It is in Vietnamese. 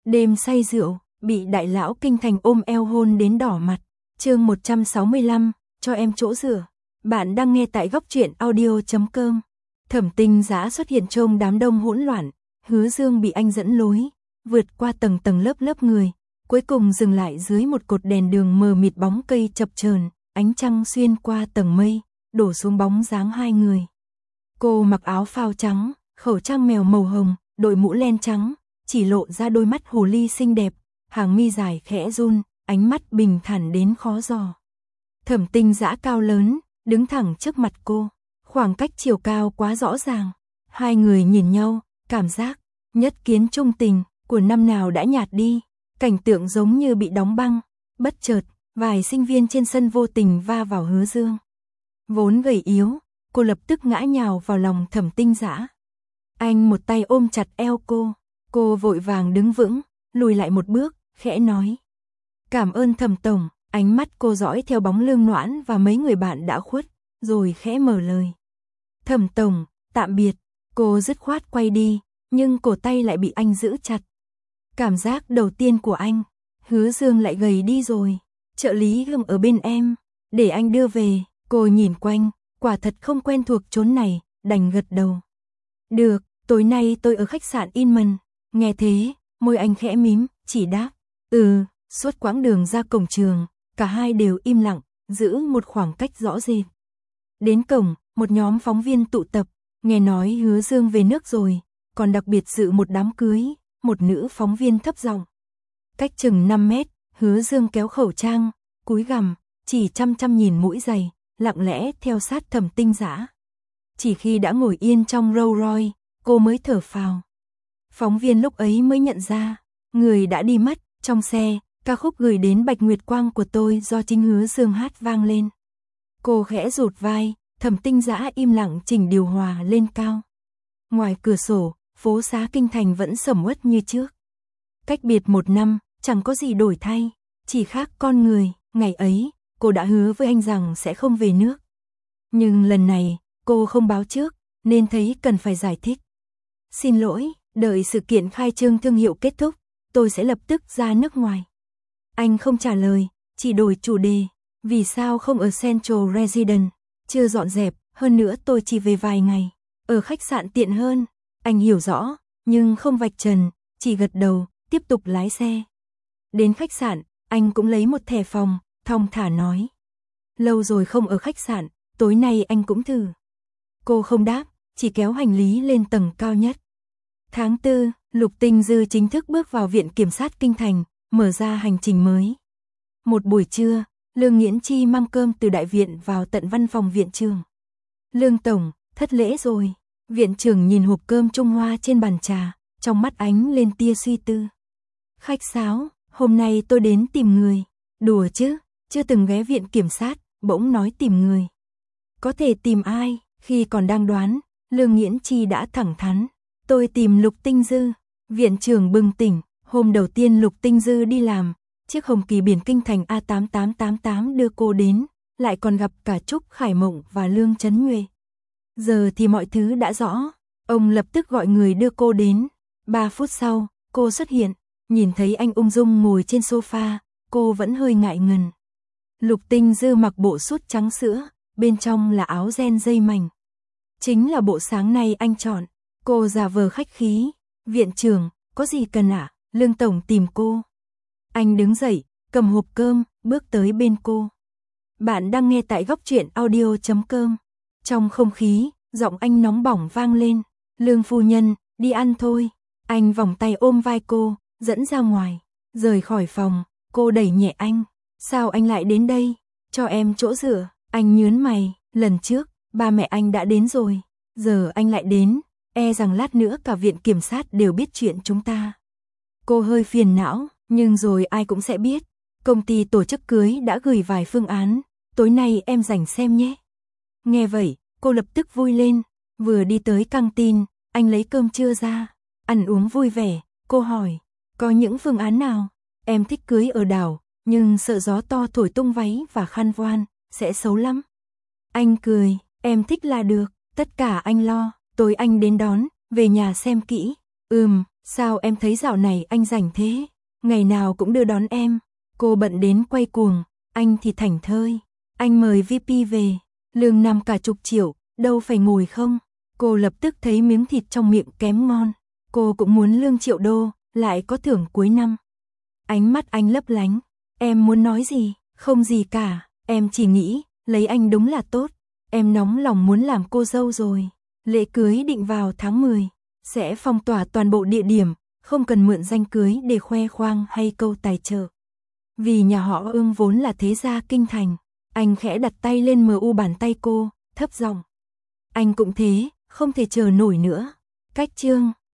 Đêm say rượu, bị đại lão kinh thành ôm eo hôn đến đỏ mặt. Chương 165, cho em chỗ rửa. Bạn đang nghe tại góc truyện audio.com. Thẩm Tinh Dã xuất hiện trong đám đông hỗn loạn, Hứa Dương bị anh dẫn lối, vượt qua tầng tầng lớp lớp người, cuối cùng dừng lại dưới một cột đèn đường mờ mịt, bóng cây chập chờn, ánh trăng xuyên qua tầng mây, đổ xuống bóng dáng hai người. Cô mặc áo phao trắng, khẩu trang mèo màu hồng, đội mũ len trắng, chỉ lộ ra đôi mắt hồ ly xinh đẹp, hàng mi dài khẽ run, ánh mắt bình thản đến khó dò. Thẩm Tinh Dã cao lớn, đứng thẳng trước mặt cô, khoảng cách chiều cao quá rõ ràng. Hai người nhìn nhau, cảm giác nhất kiến trung tình của năm nào đã nhạt đi, cảnh tượng giống như bị đóng băng. Bất chợt, vài sinh viên trên sân vô tình va vào Hứa Dương. Vốn gầy yếu, cô lập tức ngã nhào vào lòng Thẩm Tinh Dã. Anh một tay ôm chặt eo cô vội vàng đứng vững, lùi lại một bước, khẽ nói: "Cảm ơn Thẩm tổng." Ánh mắt cô dõi theo bóng Lương Noãn và mấy người bạn đã khuất, rồi khẽ mở lời: "Thẩm tổng, tạm biệt." Cô dứt khoát quay đi, nhưng cổ tay lại bị anh giữ chặt. Cảm giác đầu tiên của anh, Hứa Dương lại gầy đi rồi. "Trợ lý Hương ở bên em, để anh đưa về." Cô nhìn quanh, quả thật không quen thuộc chốn này, đành gật đầu. "Được, tối nay tôi ở khách sạn Inman." Nghe thế, môi anh khẽ mím, chỉ đáp: "Ừ." Suốt quãng đường ra cổng trường, cả hai đều im lặng, giữ một khoảng cách rõ rệt. Đến cổng, một nhóm phóng viên tụ tập, nghe nói Hứa Dương về nước rồi, còn đặc biệt dự một đám cưới. Một nữ phóng viên thấp giọng: "Cách chừng 5 mét, Hứa Dương kéo khẩu trang, cúi gằm, chỉ chăm chăm nhìn mũi giày, lặng lẽ theo sát Thẩm Tinh Dã. Chỉ khi đã ngồi yên trong Rolls Royce, cô mới thở phào." Phóng viên lúc ấy mới nhận ra, người đã đi mất. Trong xe, ca khúc Gửi đến Bạch Nguyệt Quang của tôi do chính Hứa Dương hát vang lên. Cô khẽ rụt vai, Thẩm Tinh Dã im lặng chỉnh điều hòa lên cao. Ngoài cửa sổ, phố xá kinh thành vẫn sầm uất như trước. Cách biệt 1 năm, chẳng có gì đổi thay, chỉ khác con người. Ngày ấy, cô đã hứa với anh rằng sẽ không về nước. Nhưng lần này, cô không báo trước, nên thấy cần phải giải thích. "Xin lỗi, đợi sự kiện khai trương thương hiệu kết thúc, tôi sẽ lập tức ra nước ngoài." Anh không trả lời, chỉ đổi chủ đề: "Vì sao không ở Central Residence? Chưa dọn dẹp, hơn nữa tôi chỉ về vài ngày. Ở khách sạn tiện hơn." Anh hiểu rõ, nhưng không vạch trần, chỉ gật đầu, tiếp tục lái xe. Đến khách sạn, anh cũng lấy một thẻ phòng, thong thả nói: "Lâu rồi không ở khách sạn, tối nay anh cũng thử." Cô không đáp, chỉ kéo hành lý lên tầng cao nhất. Tháng 4, Lục Tinh Dư chính thức bước vào Viện Kiểm sát Kinh Thành, mở ra hành trình mới. Một buổi trưa, Lương Nghiễn Chi mang cơm từ đại viện vào tận văn phòng viện trưởng. "Lương tổng, thất lễ rồi." Viện trưởng nhìn hộp cơm Trung Hoa trên bàn trà, trong mắt ánh lên tia suy tư. "Khách sáo, hôm nay tôi đến tìm người." "Đùa chứ, chưa từng ghé viện kiểm sát, bỗng nói tìm người. Có thể tìm ai?" Khi còn đang đoán, Lương Nghiễn Chi đã thẳng thắn: "Tôi tìm Lục Tinh Dư." Viện trưởng bừng tỉnh, hôm đầu tiên Lục Tinh Dư đi làm, chiếc hồng kỳ biển kinh thành A8888 đưa cô đến, lại còn gặp cả Trúc Khải Mộng và Lương Chấn Nhuệ. Giờ thì mọi thứ đã rõ, ông lập tức gọi người đưa cô đến. 3 phút sau, cô xuất hiện, nhìn thấy anh ung dung ngồi trên sofa, cô vẫn hơi ngại ngần. Lục Tinh Dư mặc bộ sút trắng sữa, bên trong là áo ren dây mảnh. Chính là bộ sáng nay anh chọn. Cô giả vờ khách khí: "Viện trưởng, có gì cần ạ?" "Lương tổng tìm cô." Anh đứng dậy, cầm hộp cơm, bước tới bên cô. Bạn đang nghe tại góc truyện audio.com. Trong không khí, giọng anh nóng bỏng vang lên: "Lương phu nhân, đi ăn thôi." Anh vòng tay ôm vai cô, dẫn ra ngoài. Rời khỏi phòng, cô đẩy nhẹ anh: "Sao anh lại đến đây?" "Cho em chỗ rửa." Anh nhướng mày: "Lần trước, ba mẹ anh đã đến rồi, giờ anh lại đến, e rằng lát nữa cả viện kiểm sát đều biết chuyện chúng ta." Cô hơi phiền não, nhưng rồi ai cũng sẽ biết. "Công ty tổ chức cưới đã gửi vài phương án, tối nay em rảnh xem nhé." Nghe vậy, cô lập tức vui lên. Vừa đi tới căng tin, anh lấy cơm trưa ra. Ăn uống vui vẻ, cô hỏi: "Có những phương án nào?" "Em thích cưới ở đảo, nhưng sợ gió to thổi tung váy và khăn voan, sẽ xấu lắm." Anh cười: "Em thích là được, tất cả anh lo, tối anh đến đón, về nhà xem kỹ." Sao em thấy dạo này anh rảnh thế? Ngày nào cũng đưa đón em. Cô bận đến quay cuồng, anh thì thảnh thơi. Anh mời VP về, lương năm cả chục triệu, đâu phải ngồi không? Cô lập tức thấy miếng thịt trong miệng kém ngon. Cô cũng muốn lương triệu đô, lại có thưởng cuối năm. Ánh mắt anh lấp lánh. Em muốn nói gì? Không gì cả, em chỉ nghĩ, lấy anh đúng là tốt. Em nóng lòng muốn làm cô dâu rồi. Lễ cưới định vào tháng 10, sẽ phong tỏa toàn bộ địa điểm, không cần mượn danh cưới để khoe khoang hay câu tài trợ. Vì nhà họ Ưng vốn là thế gia kinh thành, anh khẽ đặt tay lên mu bàn tay cô, thấp giọng. Anh cũng thế, không thể chờ nổi nữa. Cách chương